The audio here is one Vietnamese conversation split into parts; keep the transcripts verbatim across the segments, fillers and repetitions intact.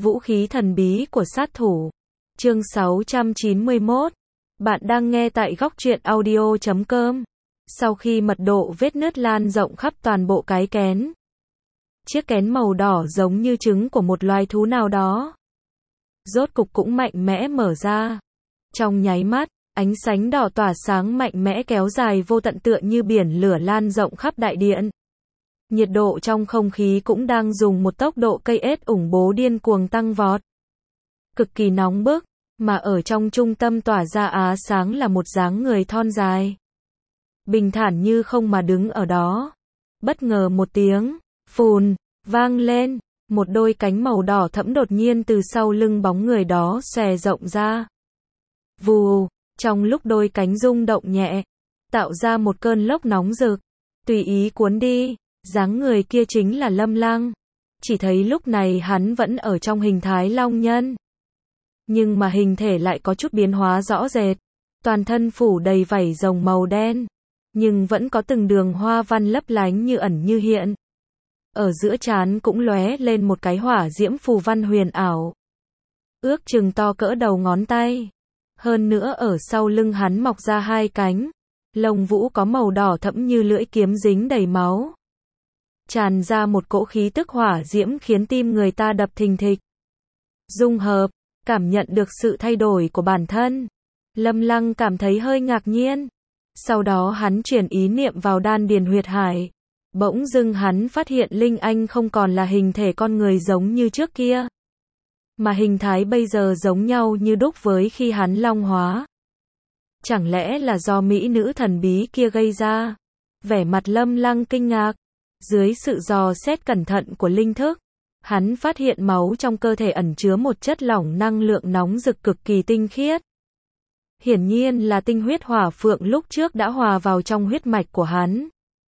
Vũ khí thần bí của sát thủ. Chương sáu trăm chín mươi mốt. Bạn đang nghe tại góc truyện audio chấm com. Sau khi mật độ vết nứt lan rộng khắp toàn bộ cái kén, chiếc kén màu đỏ giống như trứng của một loài thú nào đó, rốt cục cũng mạnh mẽ mở ra. Trong nháy mắt, ánh sánh đỏ tỏa sáng mạnh mẽ kéo dài vô tận tựa như biển lửa lan rộng khắp đại điện. Nhiệt độ trong không khí cũng đang dùng một tốc độ cây ết ủng bố điên cuồng tăng vọt. Cực kỳ nóng bức, mà ở trong trung tâm tỏa ra á sáng là một dáng người thon dài. Bình thản như không mà đứng ở đó. Bất ngờ một tiếng, phùn, vang lên, một đôi cánh màu đỏ thẫm đột nhiên từ sau lưng bóng người đó xòe rộng ra. Vù, trong lúc đôi cánh rung động nhẹ, tạo ra một cơn lốc nóng rực, tùy ý cuốn đi. Dáng người kia chính là Lâm Lăng. Chỉ thấy lúc này hắn vẫn ở trong hình thái long nhân, nhưng mà hình thể lại có chút biến hóa rõ rệt. Toàn thân phủ đầy vảy rồng màu đen, nhưng vẫn có từng đường hoa văn lấp lánh như ẩn như hiện. Ở giữa trán cũng lóe lên một cái hỏa diễm phù văn huyền ảo, ước chừng to cỡ đầu ngón tay. Hơn nữa ở sau lưng hắn mọc ra hai cánh, lông vũ có màu đỏ thẫm như lưỡi kiếm dính đầy máu, tràn ra một cỗ khí tức hỏa diễm khiến tim người ta đập thình thịch. Dung hợp, cảm nhận được sự thay đổi của bản thân, Lâm Lăng cảm thấy hơi ngạc nhiên. Sau đó hắn chuyển ý niệm vào đan điền huyệt hải. Bỗng dưng hắn phát hiện Linh Anh không còn là hình thể con người giống như trước kia, mà hình thái bây giờ giống nhau như đúc với khi hắn long hóa. Chẳng lẽ là do mỹ nữ thần bí kia gây ra? Vẻ mặt Lâm Lăng kinh ngạc. Dưới sự dò xét cẩn thận của linh thức, hắn phát hiện máu trong cơ thể ẩn chứa một chất lỏng năng lượng nóng rực cực kỳ tinh khiết. Hiển nhiên là tinh huyết hỏa phượng lúc trước đã hòa vào trong huyết mạch của hắn.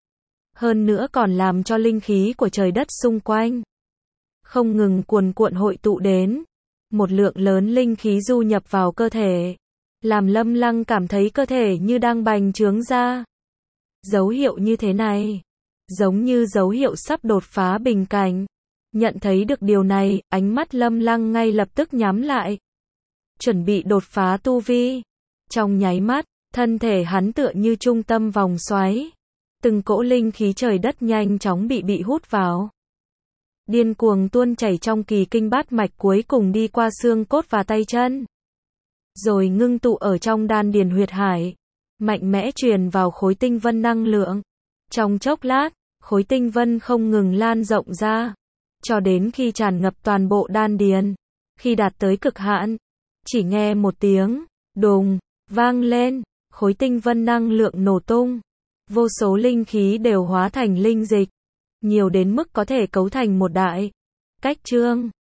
Hơn nữa còn làm cho linh khí của trời đất xung quanh không ngừng cuồn cuộn hội tụ đến. Một lượng lớn linh khí du nhập vào cơ thể, làm Lâm Lăng cảm thấy cơ thể như đang bành trướng ra. Dấu hiệu như thế này, giống như dấu hiệu sắp đột phá bình cảnh. Nhận thấy được điều này, ánh mắt Lâm Lăng ngay lập tức nhắm lại, chuẩn bị đột phá tu vi. Trong nháy mắt, thân thể hắn tựa như trung tâm vòng xoáy, từng cỗ linh khí trời đất nhanh chóng bị bị hút vào, điên cuồng tuôn chảy trong kỳ kinh bát mạch, cuối cùng đi qua xương cốt và tay chân, rồi ngưng tụ ở trong đan điền huyệt hải, mạnh mẽ truyền vào khối tinh vân năng lượng. Trong chốc lát, khối tinh vân không ngừng lan rộng ra, cho đến khi tràn ngập toàn bộ đan điền. Khi đạt tới cực hạn, chỉ nghe một tiếng đùng vang lên, khối tinh vân năng lượng nổ tung, vô số linh khí đều hóa thành linh dịch, nhiều đến mức có thể cấu thành một đại cách chương.